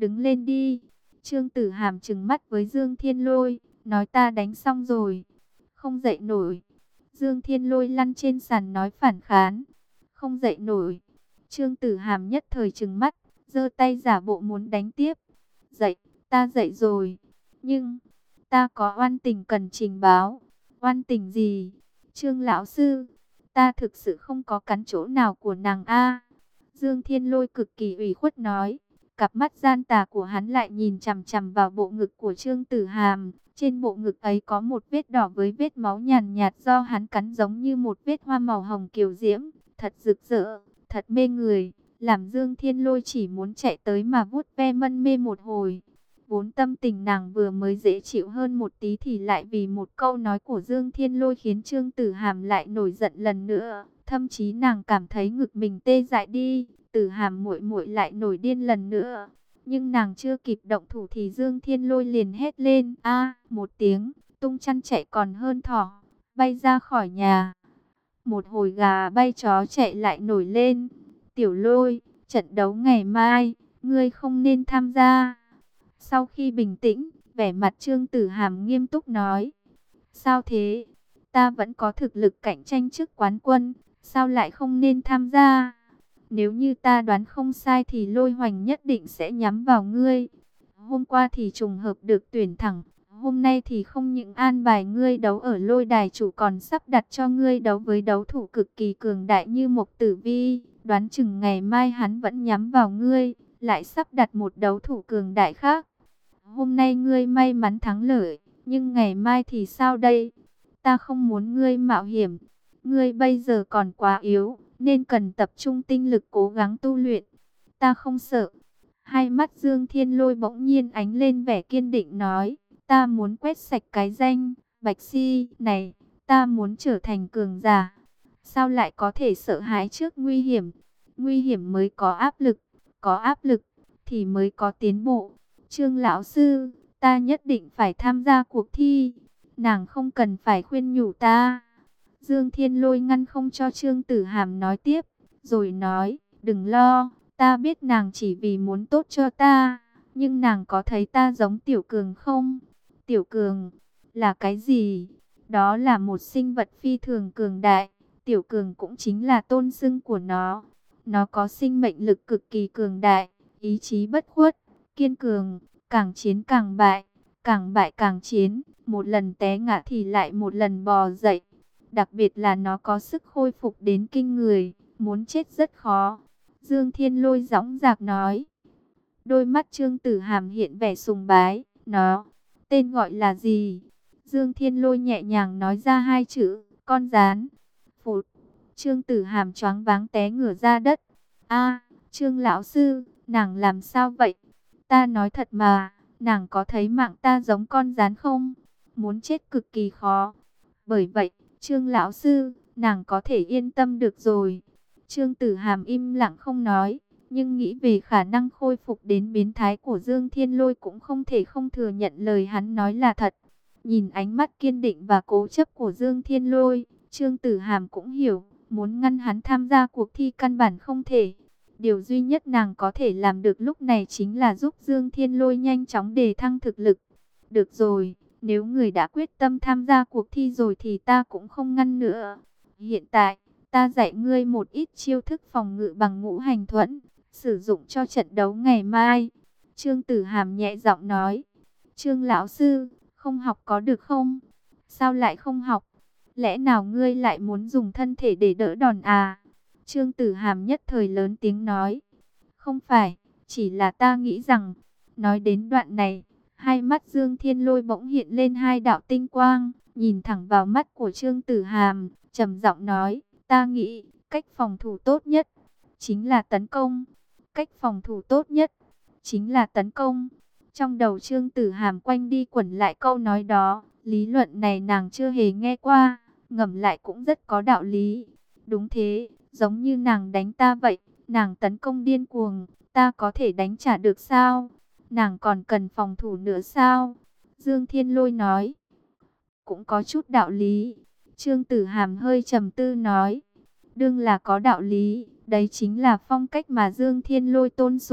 đứng lên đi. Trương Tử Hàm trừng mắt với Dương Thiên Lôi, nói ta đánh xong rồi, không dậy nổi. Dương Thiên Lôi lăn trên sàn nói phản kháng, không dậy nổi. Trương Tử Hàm nhất thời trừng mắt, giơ tay giả bộ muốn đánh tiếp. Dậy, ta dậy rồi, nhưng ta có oan tình cần trình báo. Oan tình gì? Trương lão sư, ta thực sự không có cắn chỗ nào của nàng a. Dương Thiên Lôi cực kỳ ủy khuất nói. Cặp mắt gian tà của hắn lại nhìn chằm chằm vào bộ ngực của Trương Tử Hàm. Trên bộ ngực ấy có một vết đỏ với vết máu nhàn nhạt do hắn cắn, giống như một vết hoa màu hồng kiều diễm, thật rực rỡ, thật mê người, làm Dương Thiên Lôi chỉ muốn chạy tới mà vuốt ve mân mê một hồi. Vốn tâm tình nàng vừa mới dễ chịu hơn một tí thì lại vì một câu nói của Dương Thiên Lôi khiến Trương Tử Hàm lại nổi giận lần nữa. Thậm chí nàng cảm thấy ngực mình tê dại đi, Tử Hàm muội muội lại nổi điên lần nữa. Nhưng nàng chưa kịp động thủ thì Dương Thiên Lôi liền hét lên a một tiếng, tung chăn chạy còn hơn thỏ, bay ra khỏi nhà. Một hồi gà bay chó chạy lại nổi lên. Tiểu Lôi, trận đấu ngày mai, ngươi không nên tham gia. Sau khi bình tĩnh, vẻ mặt Trương Tử Hàm nghiêm túc nói. Sao thế? Ta vẫn có thực lực cạnh tranh chức quán quân, sao lại không nên tham gia? Nếu như ta đoán không sai thì Lôi Hoành nhất định sẽ nhắm vào ngươi. Hôm qua thì trùng hợp được tuyển thẳng, hôm nay thì không những an bài ngươi đấu ở Lôi đài chủ còn sắp đặt cho ngươi đấu với đấu thủ cực kỳ cường đại như Mộc Tử Vi. Đoán chừng ngày mai hắn vẫn nhắm vào ngươi, lại sắp đặt một đấu thủ cường đại khác. Hôm nay ngươi may mắn thắng lợi, nhưng ngày mai thì sao đây? Ta không muốn ngươi mạo hiểm. Ngươi bây giờ còn quá yếu, nên cần tập trung tinh lực cố gắng tu luyện. Ta không sợ. Hai mắt Dương Thiên Lôi bỗng nhiên ánh lên vẻ kiên định nói. Ta muốn quét sạch cái danh Bạch Si này. Ta muốn trở thành cường giả. Sao lại có thể sợ hãi trước nguy hiểm? Nguy hiểm mới có áp lực. Có áp lực thì mới có tiến bộ. Trương lão sư, ta nhất định phải tham gia cuộc thi. Nàng không cần phải khuyên nhủ ta. Dương Thiên Lôi ngăn không cho Trương Tử Hàm nói tiếp, rồi nói, đừng lo, ta biết nàng chỉ vì muốn tốt cho ta, nhưng nàng có thấy ta giống Tiểu Cường không? Tiểu Cường là cái gì? Đó là một sinh vật phi thường cường đại, Tiểu Cường cũng chính là tôn xưng của nó. Nó có sinh mệnh lực cực kỳ cường đại, ý chí bất khuất, kiên cường, càng chiến càng bại, càng bại càng chiến, một lần té ngã thì lại một lần bò dậy. Đặc biệt là nó có sức khôi phục đến kinh người, muốn chết rất khó. Dương Thiên Lôi dõng dạc nói. Đôi mắt Trương Tử Hàm hiện vẻ sùng bái. Nó, tên gọi là gì? Dương Thiên Lôi nhẹ nhàng nói ra hai chữ, con gián. Phụt, Trương Tử Hàm choáng váng té ngửa ra đất. A, Trương lão sư, nàng làm sao vậy? Ta nói thật mà, nàng có thấy mạng ta giống con gián không? Muốn chết cực kỳ khó. Bởi vậy, Trương lão sư, nàng có thể yên tâm được rồi. Trương Tử Hàm im lặng không nói, nhưng nghĩ về khả năng khôi phục đến biến thái của Dương Thiên Lôi cũng không thể không thừa nhận lời hắn nói là thật. Nhìn ánh mắt kiên định và cố chấp của Dương Thiên Lôi, Trương Tử Hàm cũng hiểu, muốn ngăn hắn tham gia cuộc thi căn bản không thể. Điều duy nhất nàng có thể làm được lúc này chính là giúp Dương Thiên Lôi nhanh chóng đề thăng thực lực. Được rồi. Nếu người đã quyết tâm tham gia cuộc thi rồi thì ta cũng không ngăn nữa. Hiện tại, ta dạy ngươi một ít chiêu thức phòng ngự bằng ngũ hành thuẫn, sử dụng cho trận đấu ngày mai. Trương Tử Hàm nhẹ giọng nói. Trương lão sư, không học có được không? Sao lại không học? Lẽ nào ngươi lại muốn dùng thân thể để đỡ đòn à? Trương Tử Hàm nhất thời lớn tiếng nói. Không phải, chỉ là ta nghĩ rằng, nói đến đoạn này, hai mắt Dương Thiên Lôi bỗng hiện lên hai đạo tinh quang, nhìn thẳng vào mắt của Trương Tử Hàm, trầm giọng nói, ta nghĩ, cách phòng thủ tốt nhất, chính là tấn công. Cách phòng thủ tốt nhất, chính là tấn công. Trong đầu Trương Tử Hàm quanh đi quẩn lại câu nói đó, lý luận này nàng chưa hề nghe qua, ngẫm lại cũng rất có đạo lý. Đúng thế, giống như nàng đánh ta vậy, nàng tấn công điên cuồng, ta có thể đánh trả được sao? Nàng còn cần phòng thủ nữa sao? Dương Thiên Lôi nói. Cũng có chút đạo lý. Trương Tử Hàm hơi trầm tư nói. Đương là có đạo lý. Đấy chính là phong cách mà Dương Thiên Lôi tôn sùng.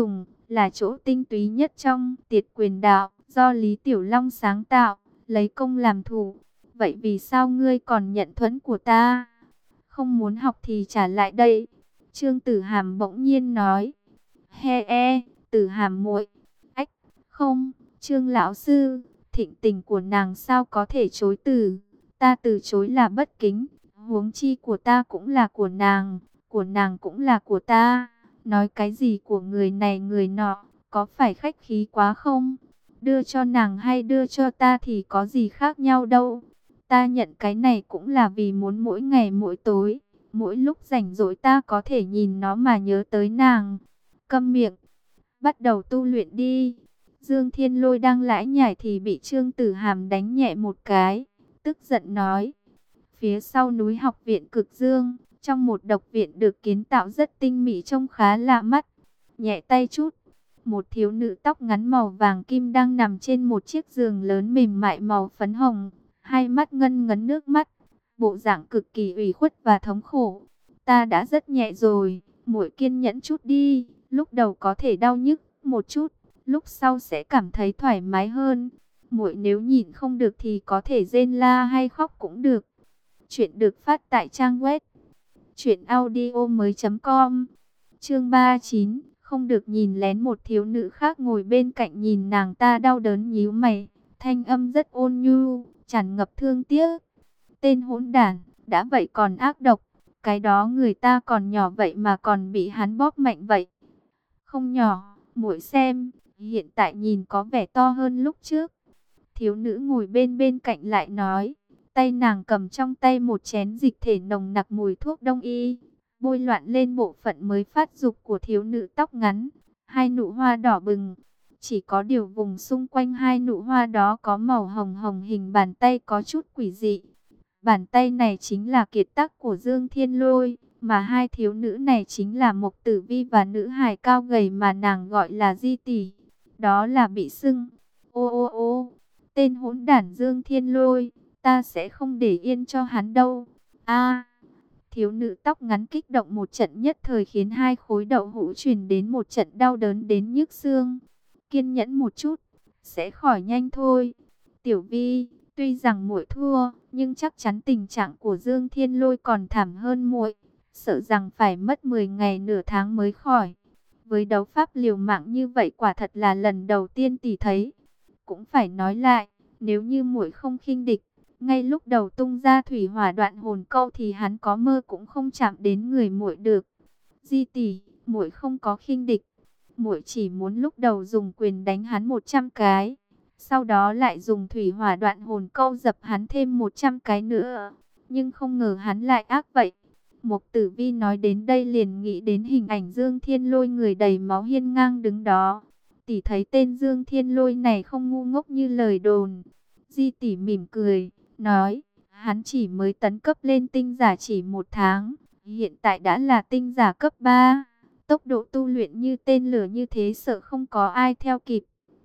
là chỗ tinh túy nhất trong Tiệt Quyền Đạo, do Lý Tiểu Long sáng tạo, lấy công làm thủ. Vậy vì sao ngươi còn nhận thuẫn của ta? Không muốn học thì trả lại đây. Trương Tử Hàm bỗng nhiên nói. He e, Tử Hàm muội. Ách, không, Trương lão sư, thịnh tình của nàng sao có thể chối từ? Ta từ chối là bất kính, huống chi của ta cũng là của nàng, của nàng cũng là của ta. Nói cái gì của người này người nọ, có phải khách khí quá không? Đưa cho nàng hay đưa cho ta thì có gì khác nhau đâu. Ta nhận cái này cũng là vì muốn mỗi ngày mỗi tối, mỗi lúc rảnh rỗi ta có thể nhìn nó mà nhớ tới nàng. Câm miệng, bắt đầu tu luyện đi. Dương Thiên Lôi đang lải nhải thì bị Trương Tử Hàm đánh nhẹ một cái, tức giận nói. Phía sau núi học viện Cực Dương, trong một độc viện được kiến tạo rất tinh mỹ trông khá lạ mắt. Nhẹ tay chút, một thiếu nữ tóc ngắn màu vàng kim đang nằm trên một chiếc giường lớn mềm mại màu phấn hồng, hai mắt ngân ngấn nước mắt, bộ dạng cực kỳ ủy khuất và thống khổ. Ta đã rất nhẹ rồi, muội kiên nhẫn chút đi, lúc đầu có thể đau nhức một chút, lúc sau sẽ cảm thấy thoải mái hơn. Muội nếu nhịn không được thì có thể rên la hay khóc cũng được. Chuyện được phát tại trang web truyện audio mới chấm com. Chương ba mươi chín, không được nhìn lén. Một thiếu nữ khác ngồi bên cạnh nhìn nàng ta đau đớn nhíu mày, thanh âm rất ôn nhu, tràn ngập thương tiếc. Tên hỗn đản, đã vậy còn ác độc, cái đó người ta còn nhỏ vậy mà còn bị hắn bóp mạnh vậy. Không nhỏ, muội xem, hiện tại nhìn có vẻ to hơn lúc trước. Thiếu nữ ngồi bên bên cạnh lại nói, tay nàng cầm trong tay một chén dịch thể nồng nặc mùi thuốc đông y, bôi loạn lên bộ phận mới phát dục của thiếu nữ tóc ngắn, hai nụ hoa đỏ bừng. Chỉ có điều vùng xung quanh hai nụ hoa đó có màu hồng hồng, hình bàn tay có chút quỷ dị. Bàn tay này chính là kiệt tác của Dương Thiên Lôi, mà hai thiếu nữ này chính là Mộc Tử Vi và nữ hài cao gầy mà nàng gọi là Di tỷ. Đó là bị sưng. Ô ô ô, tên hỗn đản Dương Thiên Lôi, ta sẽ không để yên cho hắn đâu. A, thiếu nữ tóc ngắn kích động một trận, nhất thời khiến hai khối đậu hũ truyền đến một trận đau đớn đến nhức xương. Kiên nhẫn một chút, sẽ khỏi nhanh thôi. Tiểu Vi, tuy rằng muội thua, nhưng chắc chắn tình trạng của Dương Thiên Lôi còn thảm hơn muội, sợ rằng phải mất mười ngày nửa tháng mới khỏi. Với đấu pháp liều mạng như vậy quả thật là lần đầu tiên tỷ thấy. Cũng phải nói lại, nếu như muội không khinh địch, ngay lúc đầu tung ra thủy hỏa đoạn hồn câu thì hắn có mơ cũng không chạm đến người muội được. Di tỷ, muội không có khinh địch, muội chỉ muốn lúc đầu dùng quyền đánh hắn một trăm cái, sau đó lại dùng thủy hỏa đoạn hồn câu dập hắn thêm một trăm cái nữa. Nhưng không ngờ hắn lại ác vậy. Mộc Tử Vi nói đến đây liền nghĩ đến hình ảnh Dương Thiên Lôi người đầy máu hiên ngang đứng đó. Tỷ thấy tên Dương Thiên Lôi này không ngu ngốc như lời đồn. Di tỷ mỉm cười, nói, hắn chỉ mới tấn cấp lên tinh giả chỉ một tháng, hiện tại đã là tinh giả cấp ba. Tốc độ tu luyện như tên lửa như thế sợ không có ai theo kịp.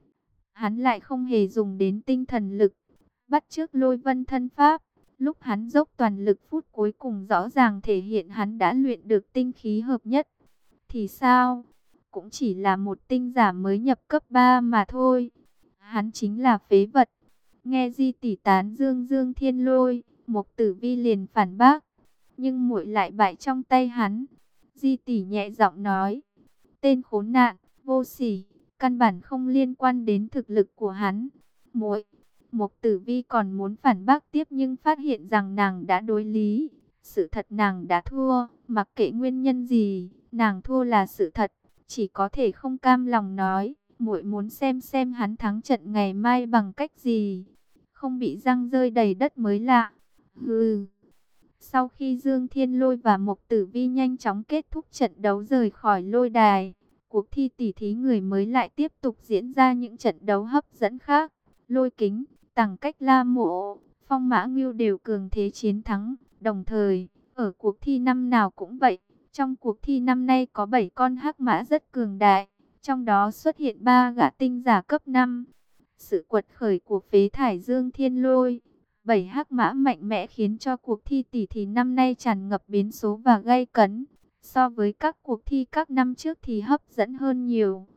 Hắn lại không hề dùng đến tinh thần lực, bắt chước Lôi Vân thân pháp. Lúc hắn dốc toàn lực phút cuối cùng rõ ràng thể hiện hắn đã luyện được tinh khí hợp nhất. Thì sao? Cũng chỉ là một tinh giả mới nhập cấp ba mà thôi. Hắn chính là phế vật. Nghe Di tỷ tán dương Dương Thiên Lôi, Mộc Tử Vi liền phản bác. Nhưng muội lại bại trong tay hắn. Di tỷ nhẹ giọng nói, tên khốn nạn, vô sỉ, căn bản không liên quan đến thực lực của hắn. Muội, Mộc Tử Vi còn muốn phản bác tiếp nhưng phát hiện rằng nàng đã đối lý. Sự thật nàng đã thua, mặc kệ nguyên nhân gì, nàng thua là sự thật. Chỉ có thể không cam lòng nói, muội muốn xem xem hắn thắng trận ngày mai bằng cách gì. Không bị răng rơi đầy đất mới lạ. Hừ. Sau khi Dương Thiên Lôi và Mộc Tử Vi nhanh chóng kết thúc trận đấu rời khỏi lôi đài, cuộc thi tỉ thí người mới lại tiếp tục diễn ra những trận đấu hấp dẫn khác. Lôi Kính, Tằng Cách, La Mộ, Phong Mã Ngưu đều cường thế chiến thắng. Đồng thời, ở cuộc thi năm nào cũng vậy, trong cuộc thi năm nay có bảy con hắc mã rất cường đại, trong đó xuất hiện ba gã tinh giả cấp năm. Sự quật khởi của phế thải Dương Thiên Lôi, bảy hắc mã mạnh mẽ khiến cho cuộc thi tỷ thí năm nay tràn ngập biến số và gay cấn. So với các cuộc thi các năm trước thì hấp dẫn hơn nhiều.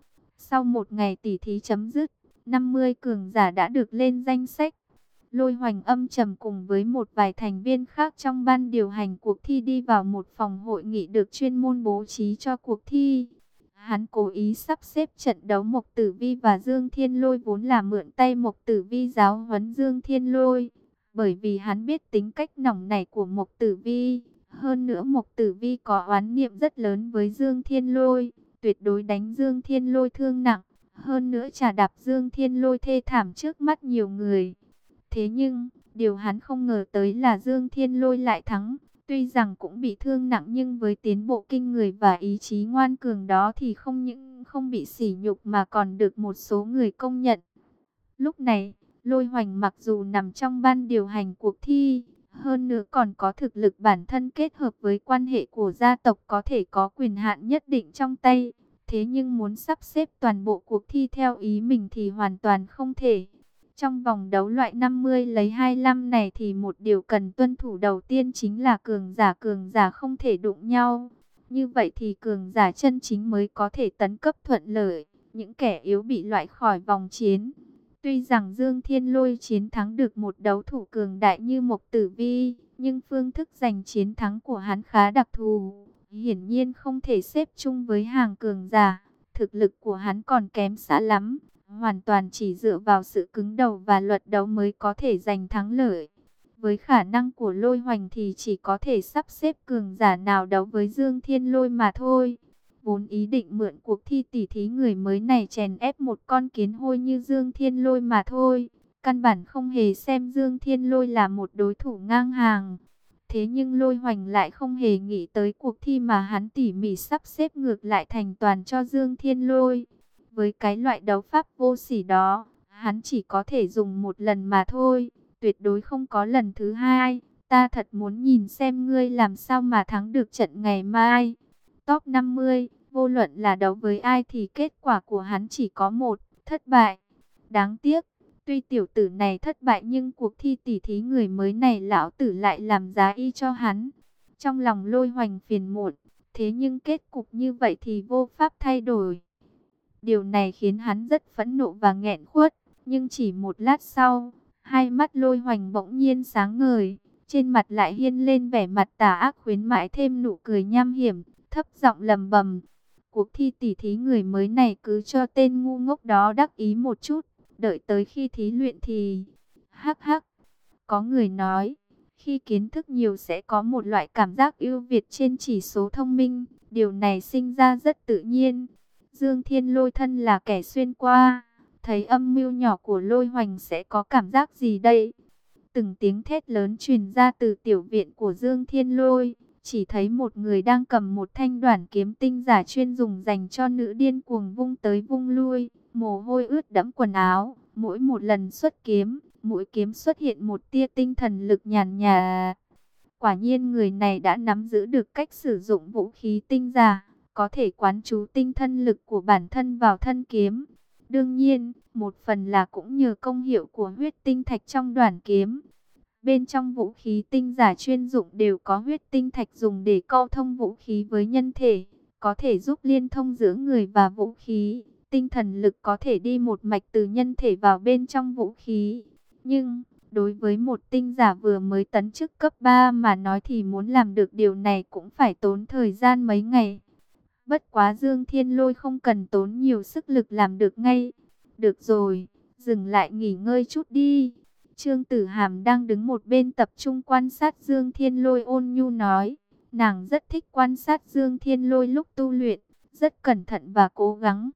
Sau một ngày tỉ thí chấm dứt, năm mươi cường giả đã được lên danh sách. Lôi Hoành âm trầm cùng với một vài thành viên khác trong ban điều hành cuộc thi đi vào một phòng hội nghị được chuyên môn bố trí cho cuộc thi. Hắn cố ý sắp xếp trận đấu Mộc Tử Vi và Dương Thiên Lôi vốn là mượn tay Mộc Tử Vi giáo huấn Dương Thiên Lôi. Bởi vì hắn biết tính cách nóng nảy của Mộc Tử Vi. Hơn nữa Mộc Tử Vi có oán niệm rất lớn với Dương Thiên Lôi. Tuyệt đối đánh Dương Thiên Lôi thương nặng. Hơn nữa trà đạp Dương Thiên Lôi thê thảm trước mắt nhiều người. Thế nhưng, điều hắn không ngờ tới là Dương Thiên Lôi lại thắng. Tuy rằng cũng bị thương nặng nhưng với tiến bộ kinh người và ý chí ngoan cường đó thì không những không bị sỉ nhục mà còn được một số người công nhận. Lúc này, Lôi Hoành mặc dù nằm trong ban điều hành cuộc thi, hơn nữa còn có thực lực bản thân kết hợp với quan hệ của gia tộc có thể có quyền hạn nhất định trong tay. Thế nhưng muốn sắp xếp toàn bộ cuộc thi theo ý mình thì hoàn toàn không thể. Trong vòng đấu loại năm mươi lấy hai mươi lăm này thì một điều cần tuân thủ đầu tiên chính là cường giả cường giả không thể đụng nhau. Như vậy thì cường giả chân chính mới có thể tấn cấp thuận lợi, những kẻ yếu bị loại khỏi vòng chiến. Tuy rằng Dương Thiên Lôi chiến thắng được một đấu thủ cường đại như Mộc Tử Vi, nhưng phương thức giành chiến thắng của hắn khá đặc thù. Hiển nhiên không thể xếp chung với hàng cường giả, thực lực của hắn còn kém xa lắm. Hoàn toàn chỉ dựa vào sự cứng đầu và luật đấu mới có thể giành thắng lợi. Với khả năng của Lôi Hoành thì chỉ có thể sắp xếp cường giả nào đấu với Dương Thiên Lôi mà thôi. Vốn ý định mượn cuộc thi tỉ thí người mới này chèn ép một con kiến hôi như Dương Thiên Lôi mà thôi. Căn bản không hề xem Dương Thiên Lôi là một đối thủ ngang hàng. Thế nhưng Lôi Hoành lại không hề nghĩ tới cuộc thi mà hắn tỉ mỉ sắp xếp ngược lại thành toàn cho Dương Thiên Lôi. Với cái loại đấu pháp vô sỉ đó, hắn chỉ có thể dùng một lần mà thôi, tuyệt đối không có lần thứ hai. Ta thật muốn nhìn xem ngươi làm sao mà thắng được trận ngày mai. Top năm mươi, vô luận là đấu với ai thì kết quả của hắn chỉ có một, thất bại. Đáng tiếc, tuy tiểu tử này thất bại nhưng cuộc thi tỉ thí người mới này lão tử lại làm giá y cho hắn. Trong lòng Lôi Hoành phiền muộn, thế nhưng kết cục như vậy thì vô pháp thay đổi. Điều này khiến hắn rất phẫn nộ và nghẹn khuất, nhưng chỉ một lát sau, hai mắt Lôi Hoành bỗng nhiên sáng ngời, trên mặt lại hiên lên vẻ mặt tà ác khuyến mãi thêm nụ cười nham hiểm, thấp giọng lầm bầm. Cuộc thi tỉ thí người mới này cứ cho tên ngu ngốc đó đắc ý một chút, đợi tới khi thí luyện thì... Hắc hắc, có người nói, khi kiến thức nhiều sẽ có một loại cảm giác ưu việt trên chỉ số thông minh, điều này sinh ra rất tự nhiên. Dương Thiên Lôi thân là kẻ xuyên qua, thấy âm mưu nhỏ của Lôi Hoành sẽ có cảm giác gì đây? Từng tiếng thét lớn truyền ra từ tiểu viện của Dương Thiên Lôi, chỉ thấy một người đang cầm một thanh đoản kiếm tinh giả chuyên dùng dành cho nữ điên cuồng vung tới vung lui, mồ hôi ướt đẫm quần áo, mỗi một lần xuất kiếm, mũi kiếm xuất hiện một tia tinh thần lực nhàn nhạt. Quả nhiên người này đã nắm giữ được cách sử dụng vũ khí tinh giả, có thể quán trú tinh thân lực của bản thân vào thân kiếm. Đương nhiên, một phần là cũng nhờ công hiệu của huyết tinh thạch trong đoản kiếm. Bên trong vũ khí tinh giả chuyên dụng đều có huyết tinh thạch dùng để câu thông vũ khí với nhân thể, có thể giúp liên thông giữa người và vũ khí. Tinh thần lực có thể đi một mạch từ nhân thể vào bên trong vũ khí. Nhưng, đối với một tinh giả vừa mới tấn chức cấp ba mà nói thì muốn làm được điều này cũng phải tốn thời gian mấy ngày. Bất quá Dương Thiên Lôi không cần tốn nhiều sức lực làm được ngay. Được rồi, dừng lại nghỉ ngơi chút đi. Trương Tử Hàm đang đứng một bên tập trung quan sát Dương Thiên Lôi, ôn nhu nói. Nàng rất thích quan sát Dương Thiên Lôi lúc tu luyện, rất cẩn thận và cố gắng.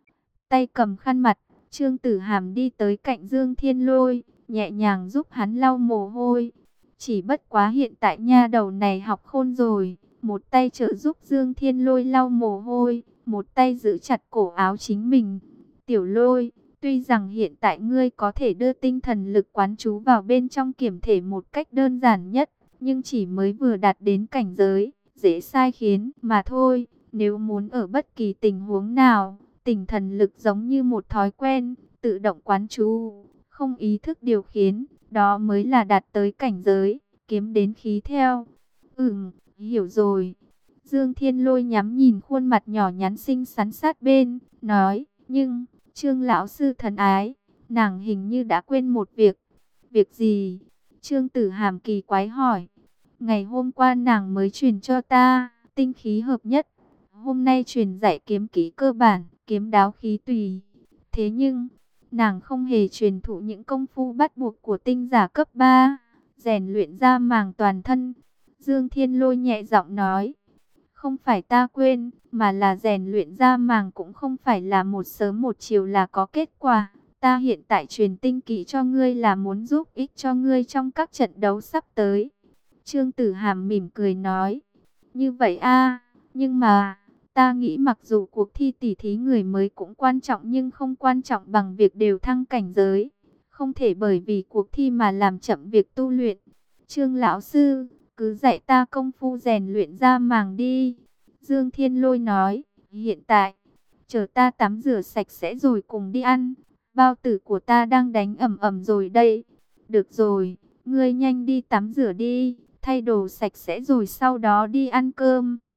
Tay cầm khăn mặt, Trương Tử Hàm đi tới cạnh Dương Thiên Lôi, nhẹ nhàng giúp hắn lau mồ hôi. Chỉ bất quá hiện tại nha đầu này học khôn rồi, một tay trợ giúp Dương Thiên Lôi lau mồ hôi, một tay giữ chặt cổ áo chính mình. Tiểu Lôi, tuy rằng hiện tại ngươi có thể đưa tinh thần lực quán trú vào bên trong kiểm thể một cách đơn giản nhất, nhưng chỉ mới vừa đạt đến cảnh giới, dễ sai khiến mà thôi. Nếu muốn ở bất kỳ tình huống nào, tinh thần lực giống như một thói quen, tự động quán trú, không ý thức điều khiển, đó mới là đạt tới cảnh giới, kiếm đến khí theo. Ừm, hiểu rồi. Dương Thiên Lôi nhắm nhìn khuôn mặt nhỏ nhắn xinh xắn sát bên, nói, Nhưng, Trương lão sư thần ái, nàng hình như đã quên một việc. Việc gì? Trương Tử Hàm kỳ quái hỏi. Ngày hôm qua nàng mới truyền cho ta, tinh khí hợp nhất. Hôm nay truyền dạy kiếm kỹ cơ bản, kiếm đáo khí tùy. Thế nhưng, nàng không hề truyền thụ những công phu bắt buộc của tinh giả cấp ba, rèn luyện ra màng toàn thân. Dương Thiên Lôi nhẹ giọng nói. Không phải ta quên, mà là rèn luyện ra màng cũng không phải là một sớm một chiều là có kết quả. Ta hiện tại truyền tinh kỹ cho ngươi là muốn giúp ích cho ngươi trong các trận đấu sắp tới. Trương Tử Hàm mỉm cười nói. Như vậy a, nhưng mà, ta nghĩ mặc dù cuộc thi tỷ thí người mới cũng quan trọng nhưng không quan trọng bằng việc đều thăng cảnh giới. Không thể bởi vì cuộc thi mà làm chậm việc tu luyện. Trương lão sư, cứ dạy ta công phu rèn luyện ra màng đi. Dương Thiên Lôi nói, hiện tại, chờ ta tắm rửa sạch sẽ rồi cùng đi ăn. Bao tử của ta đang đánh ầm ầm rồi đây. Được rồi, ngươi nhanh đi tắm rửa đi, thay đồ sạch sẽ rồi sau đó đi ăn cơm.